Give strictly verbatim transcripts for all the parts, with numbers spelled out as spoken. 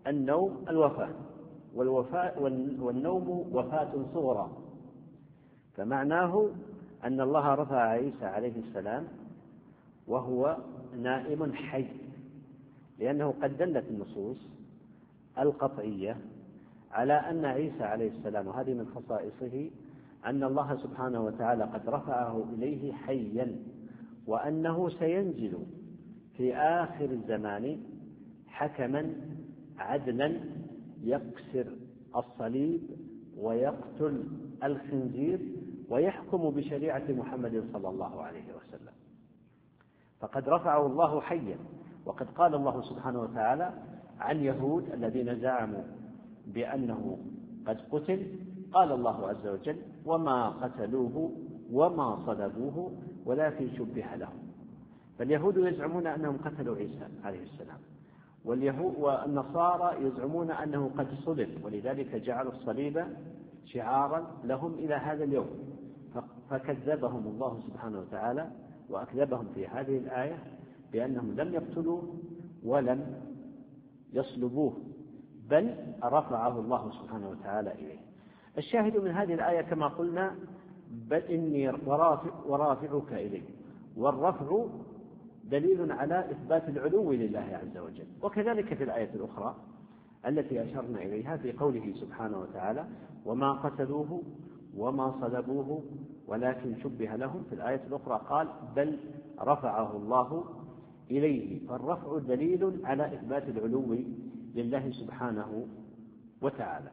النوم الوفاة، والوفاة والنوم وفاة صغرى، فمعناه أن الله رفع عيسى عليه السلام وهو نائم حي، لأنه قد دلت النصوص القطعية على أن عيسى عليه السلام، وهذه من خصائصه، أن الله سبحانه وتعالى قد رفعه إليه حيا، وأنه سينزل في آخر الزمان حكما عدلا يكسر الصليب ويقتل الخنزير ويحكم بشريعة محمد صلى الله عليه وسلم، فقد رفعه الله حيا. وقد قال الله سبحانه وتعالى عن يهود الذين زعموا بأنه قد قتل، قال الله عز وجل: وما قتلوه وما صلبوه ولكن شبه لهم. فاليهود يزعمون أنهم قتلوا عيسى عليه السلام، واليهود والنصارى يزعمون أنه قد صلب، ولذلك جعلوا الصليب شعارا لهم إلى هذا اليوم. فكذبهم الله سبحانه وتعالى وأكذبهم في هذه الآية بأنهم لم يقتلوه ولم يصلبوه، بل رفعه الله سبحانه وتعالى إليه. الشاهد من هذه الآية كما قلنا: بل إني ورافع ورافعك إليه، والرفع دليل على إثبات العلو لله عز وجل. وكذلك في الآية الأخرى التي أشرنا إليها في قوله سبحانه وتعالى: وما قتلوه وما صلبوه ولكن شبه لهم، في الآية الأخرى قال: بل رفعه الله إليه. فالرفع دليل على إثبات العلو لله سبحانه وتعالى.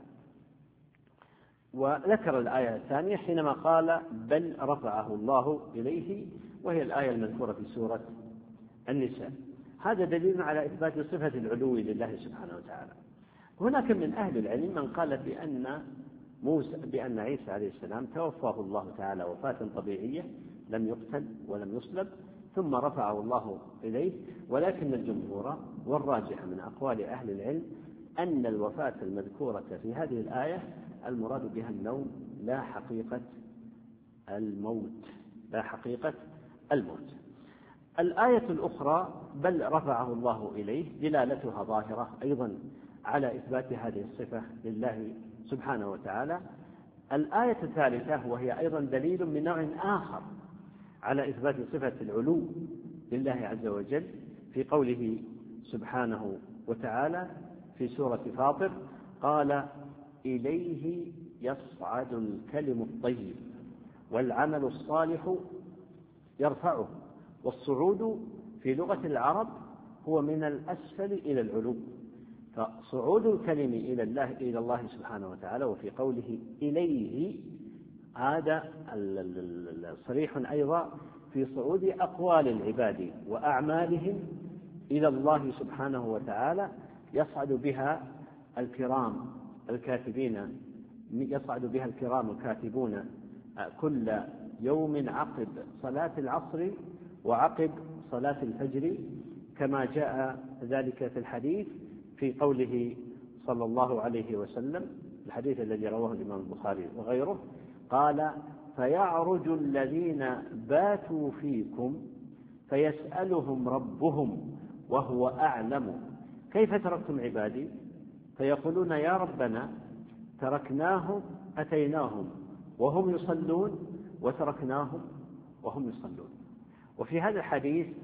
وذكر الآية الثانية حينما قال: بل رفعه الله إليه، وهي الآية المذكورة في سورة النساء. هذا دليل على إثبات صفة العلو لله سبحانه وتعالى. هناك من أهل العلم من قال بأن موسى بأن عيسى عليه السلام توفاه الله تعالى وفاة طبيعية، لم يقتل ولم يصلب، ثم رفعه الله إليه. ولكن الجمهور والراجح من أقوال أهل العلم أن الوفاة المذكورة في هذه الآية المراد بها النوم، لا حقيقة الموت، لا حقيقة الموت. الآية الأخرى: بل رفعه الله إليه، دلالتها ظاهرة أيضا على إثبات هذه الصفة لله سبحانه وتعالى. الآية الثالثة وهي أيضا دليل من نوع آخر على إثبات صفة العلو لله عز وجل، في قوله سبحانه وتعالى في سورة فاطر: قال: إليه يصعد الكلم الطيب والعمل الصالح يرفعه. والصعود في لغة العرب هو من الأسفل إلى العلو، فصعود الكلم إلى الله إلى الله سبحانه وتعالى. وفي قوله إليه هذا صريح أيضا في صعود أقوال العباد وأعمالهم إلى الله سبحانه وتعالى، يصعد بها الكرام الكاتبين يصعد بها الكرام الكاتبون كل يوم عقب صلاة العصر وعقب صلاة الفجر، كما جاء ذلك في الحديث في قوله صلى الله عليه وسلم، الحديث الذي رواه الإمام البخاري وغيره، قال: فيعرج الذين باتوا فيكم فيسألهم ربهم وهو أعلم كيف تركتم عبادي، فيقولون: يا ربنا تركناهم أتيناهم وهم يصلون وتركناهم وهم يصلون. وفي هذا الحديث